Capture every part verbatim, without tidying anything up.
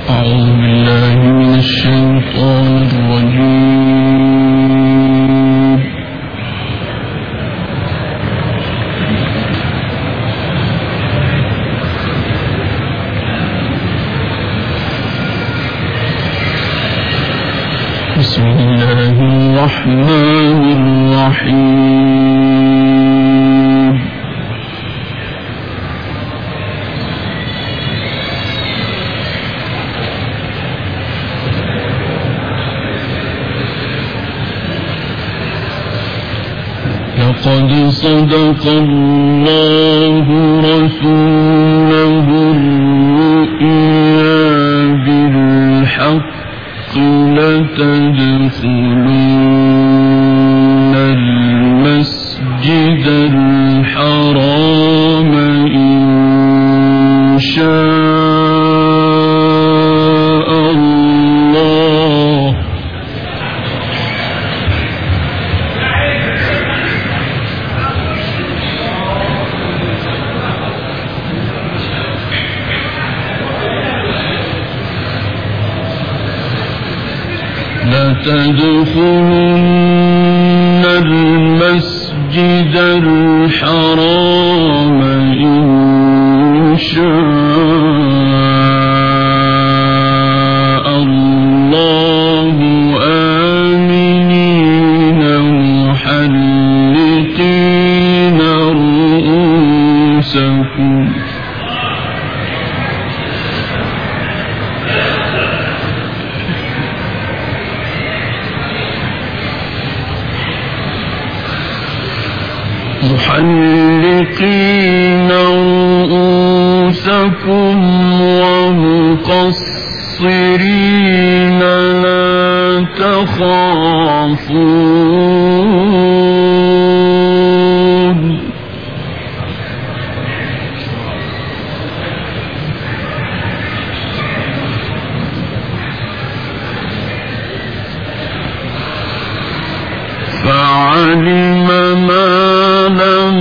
أعوذ بالله من الشيطان الرجيم. بسم الله الرحمن الرحيم. لقد صدق الله رسوله الرؤيا بالحق لتدخلن المسجد الحرام إن شاء الله لتدخلن المسجد الحرام إن شاء الله آمنين محلقين رؤوسكم محلقين رؤوسكم ومقصرين لا تخافون فعلم ما لم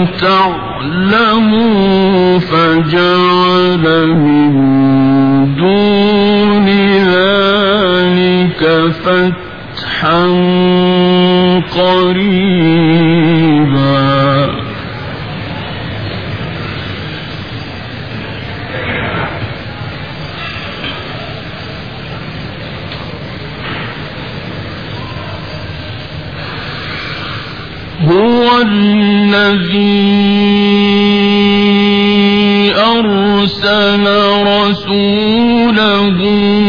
تعلموا فجعل من دون ذلك فتحا قريبا هو الذي أرسل رسوله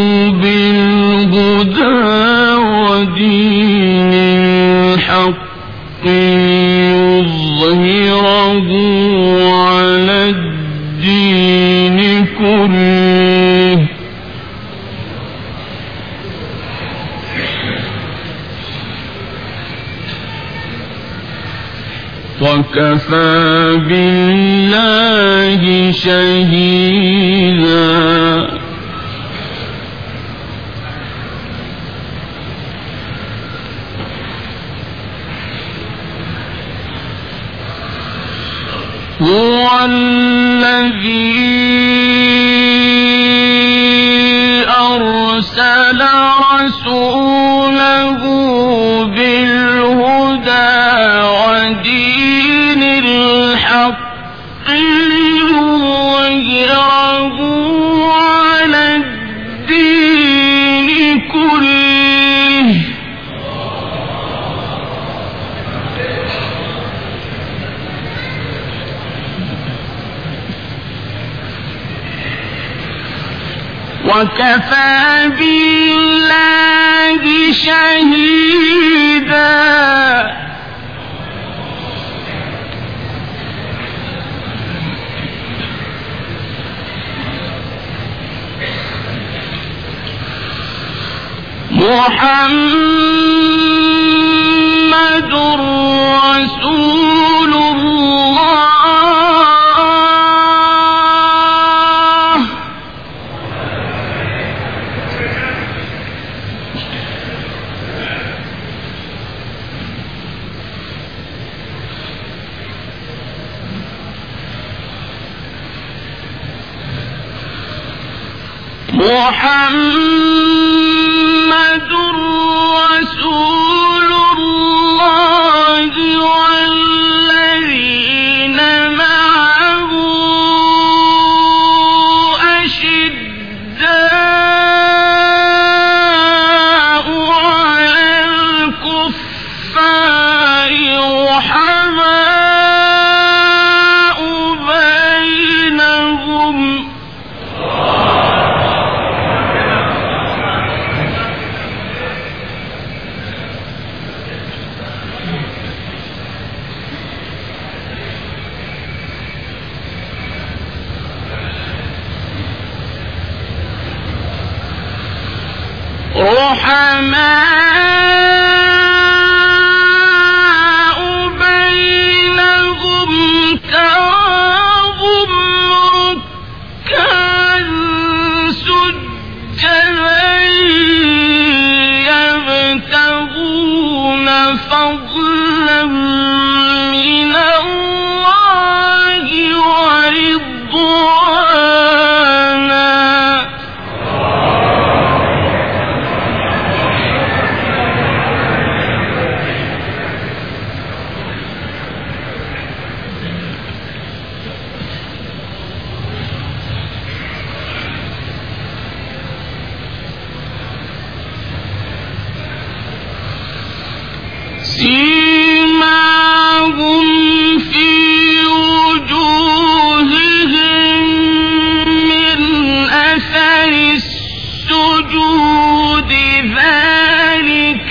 بالهدى ودين الحق ليظهره على الدين كله وكفى بالله شهيدا هو الذي أرسل رسوله بالهدى ودين الحق ليظهره على الدين كله وكفى بالله شهيدا محمد رسول الله محمد رسول الله والذين معه أشداء على الكفار رحماء بينهم رحماء بينهم تراهم ركعا سجدا يبتغون فضلا من الله ورضوانا سيماهم في وجوههم من أثر السجود ذلك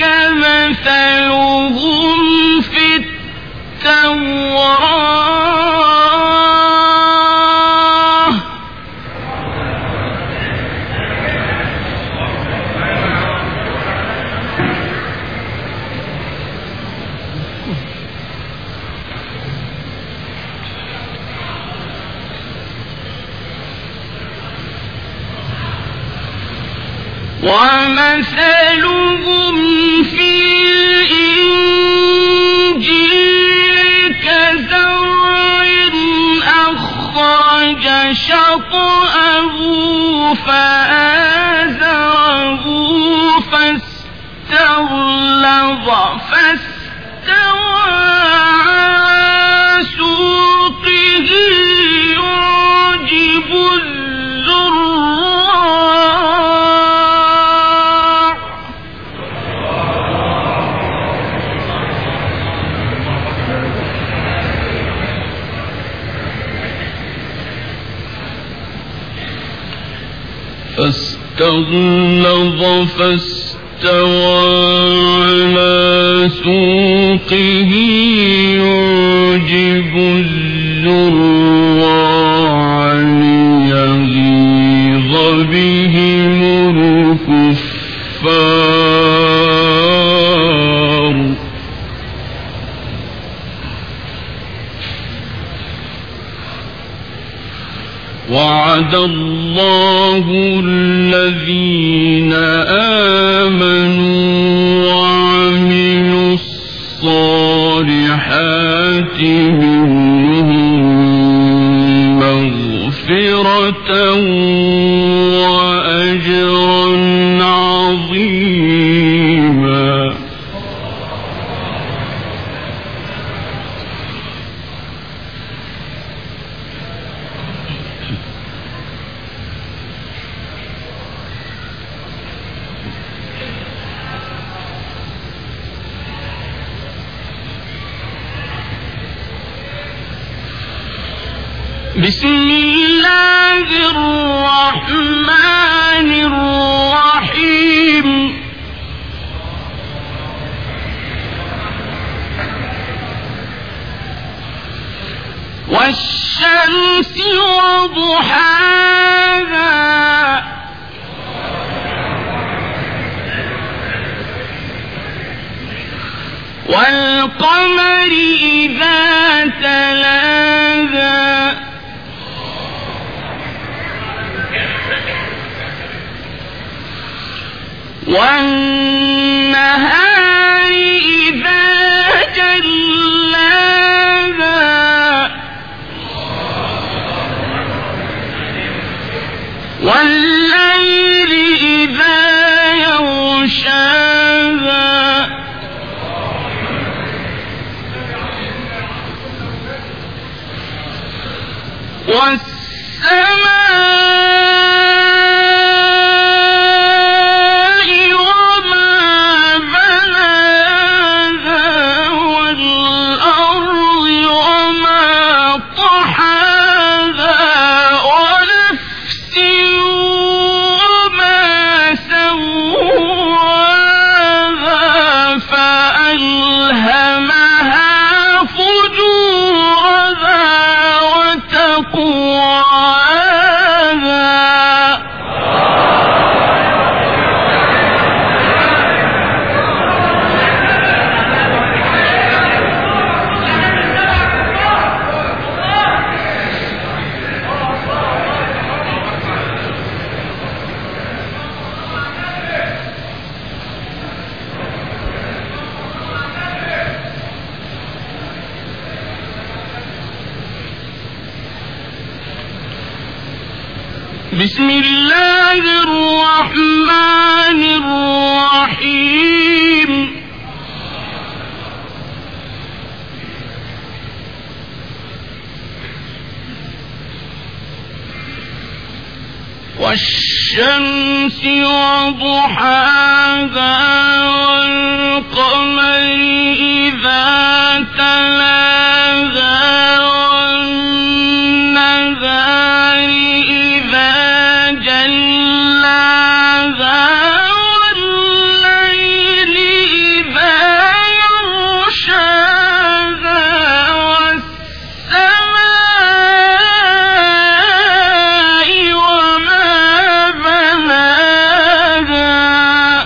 مثلهم في التوراة ومثلهم في الإنجيل كزرع أخرج شطأه فآزره فاستغلظ فاستوى على سوقه يعجب الزراع فاستغلظ فاستوى على سوقه يعجب الزراع ليغيظ بهم الكفار وعد الله الذين آمنوا وعملوا الصالحات منهم مغفرة وأجرا عظيما بسم الله الرحمن الرحيم والشمس وضحاها والقمر إذا تلاها والنهار إذا جلاها والليل بسم الله الرحمن الرحيم والشمس وضحاها والقمر إذا تلاها والنهار إذا جلاها والليل إذا يغشاها والسماء وما بناها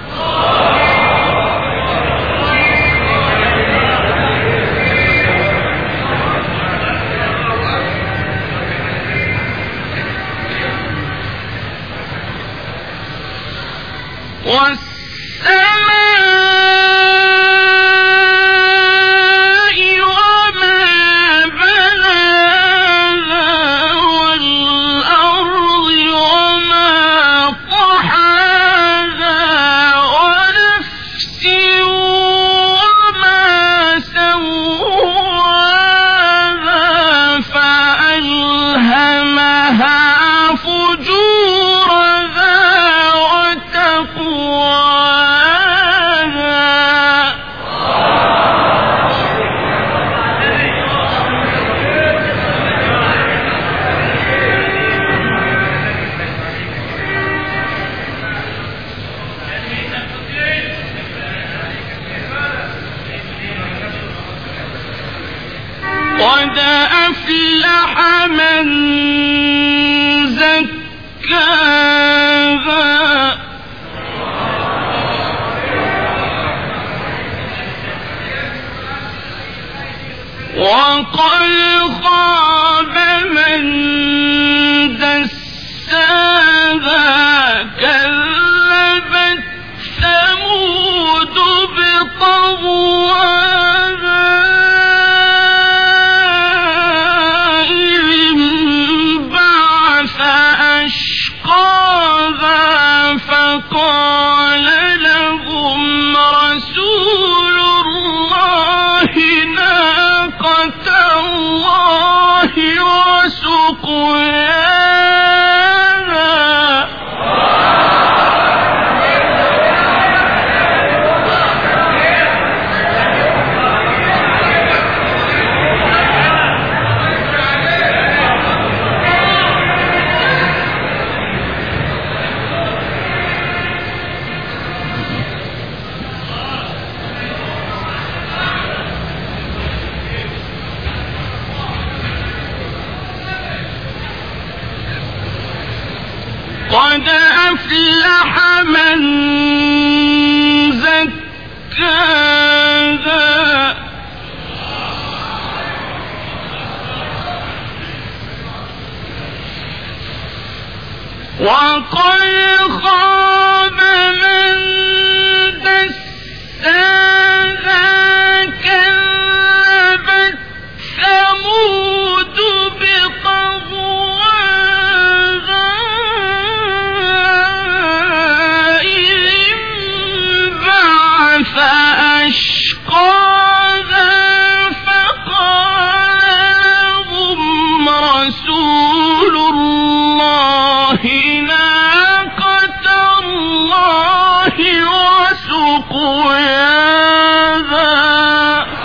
والسماء وما بناها والأرض وما طحاها ونفس وما سواها فألهمها فجورها وتقواها قد أفلح من زكاها وقد خاب من دساها كذبت ثمود بطغواها إذ انبعث أشقاها فقال لهم رسول الله ناقة الله وسقياها قد أفلح من زكاها وقد خاب من دساها كذبت ثمود بطغواها إذ انبعث أشقاها فقال لهم رسول الله ناقة الله وسقياها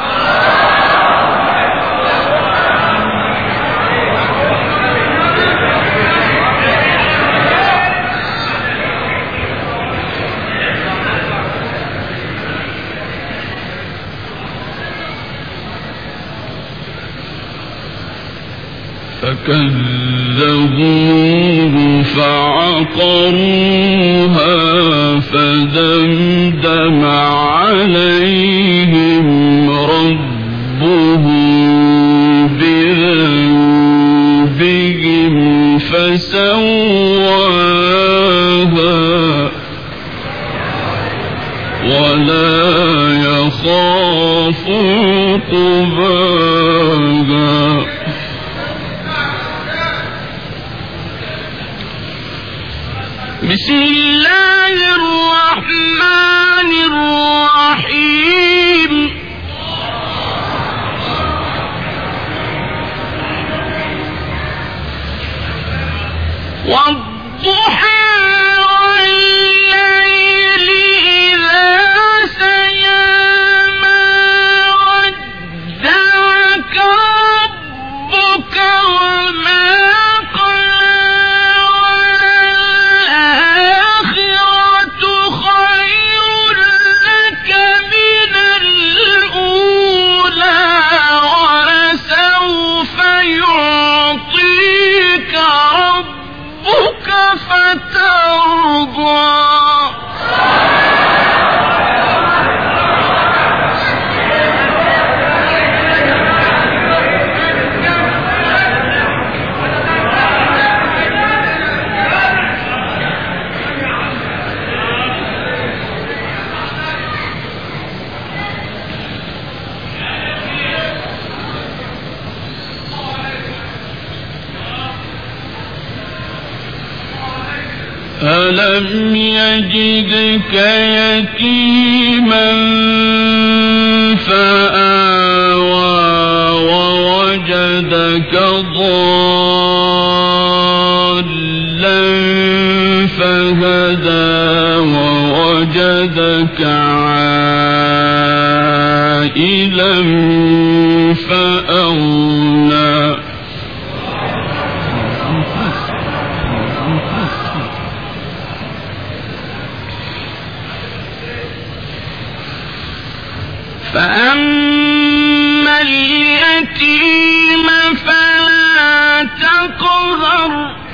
فكذبوه فعقروها فدمدم عليهم ربهم بذنبهم فسواها ولا يخاف عقباها بسم الله الرحمن الرحيم والضحى ألم يجدك يتيما فآوى ووجدك ضالا فهدى ووجدك عائلا فأغنى فأما اليتيم فلا تقهر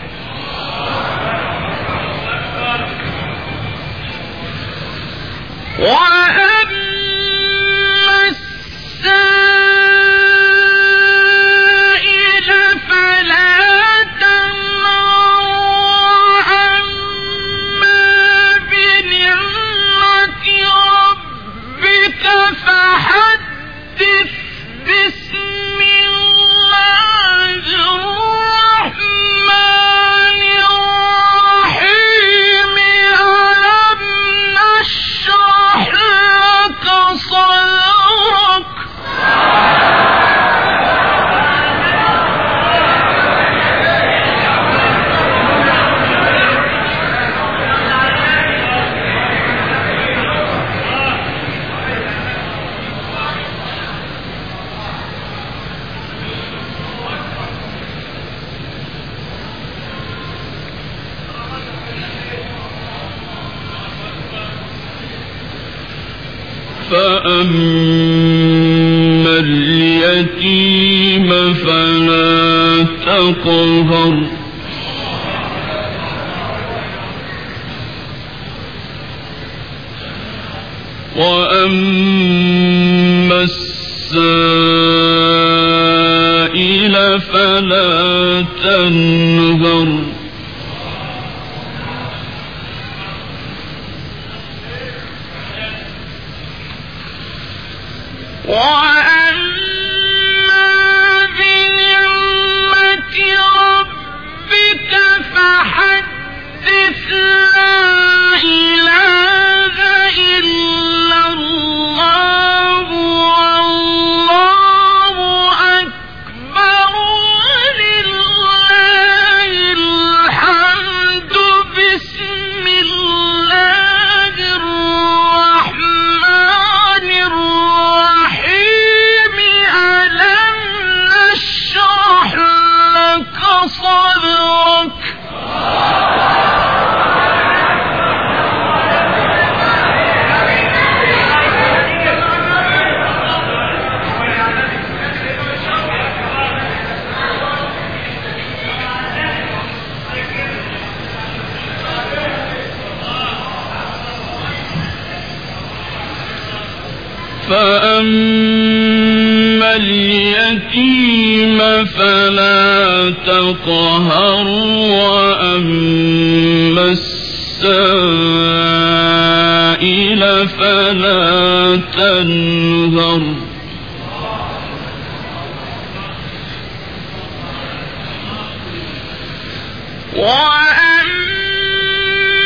وأما السائل فلا تنهر أما بنعمة ربك فحدث بسم الله الرحمن الرحيم ألم نشرح لك صدرك فأما اليتيم فلا تقهر وأما السائل فلا تنهر وأما بنعمة ربك فحدث لا إله إلا الله والله أكبر ولله الحمد بسم الله الرحمن الرحيم ألم نشرح لك صدرك فأما اليتيم فلا تقهر وأما السائل فلا تنهر وأما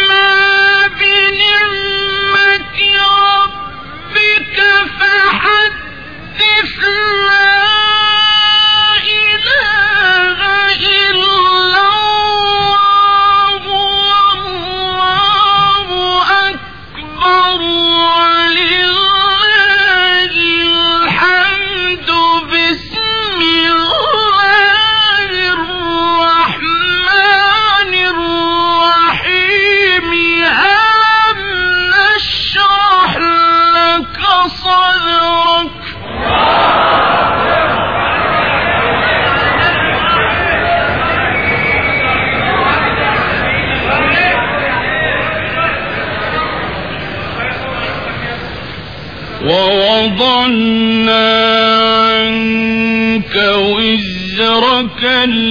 ووضعنا عنك وزرك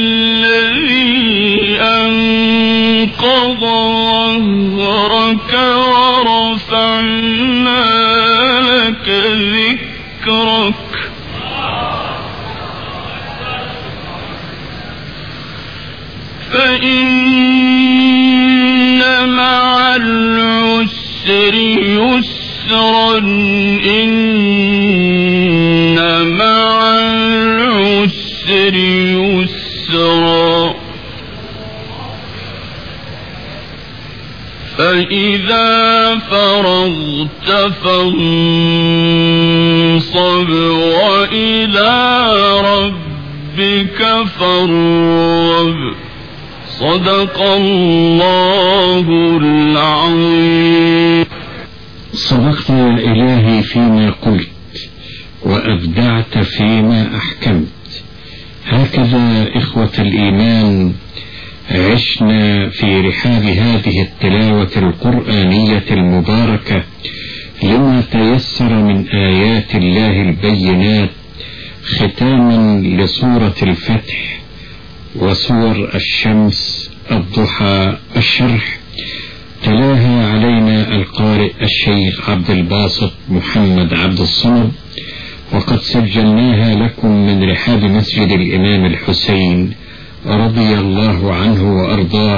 الذي أنقض ظهرك ورفعنا لك ذكرك فإن مع العسر يسرا إن مع العسر يسرا فإذا فرغت فانصب وإلى ربك فارغب صدق الله العظيم. صدقت يا إلهي فيما قلت وأبدعت فيما أحكمت. هكذا إخوة الإيمان عشنا في رحاب هذه التلاوة القرآنية المباركة لما تيسر من آيات الله البينات، ختاما لسورة الفتح وسور الشمس، الضحى، الشرح. تلاها علينا القارئ الشيخ عبد الباسط محمد عبد الصمد، وقد سجلناها لكم من رحاب مسجد الإمام الحسين رضي الله عنه وأرضاه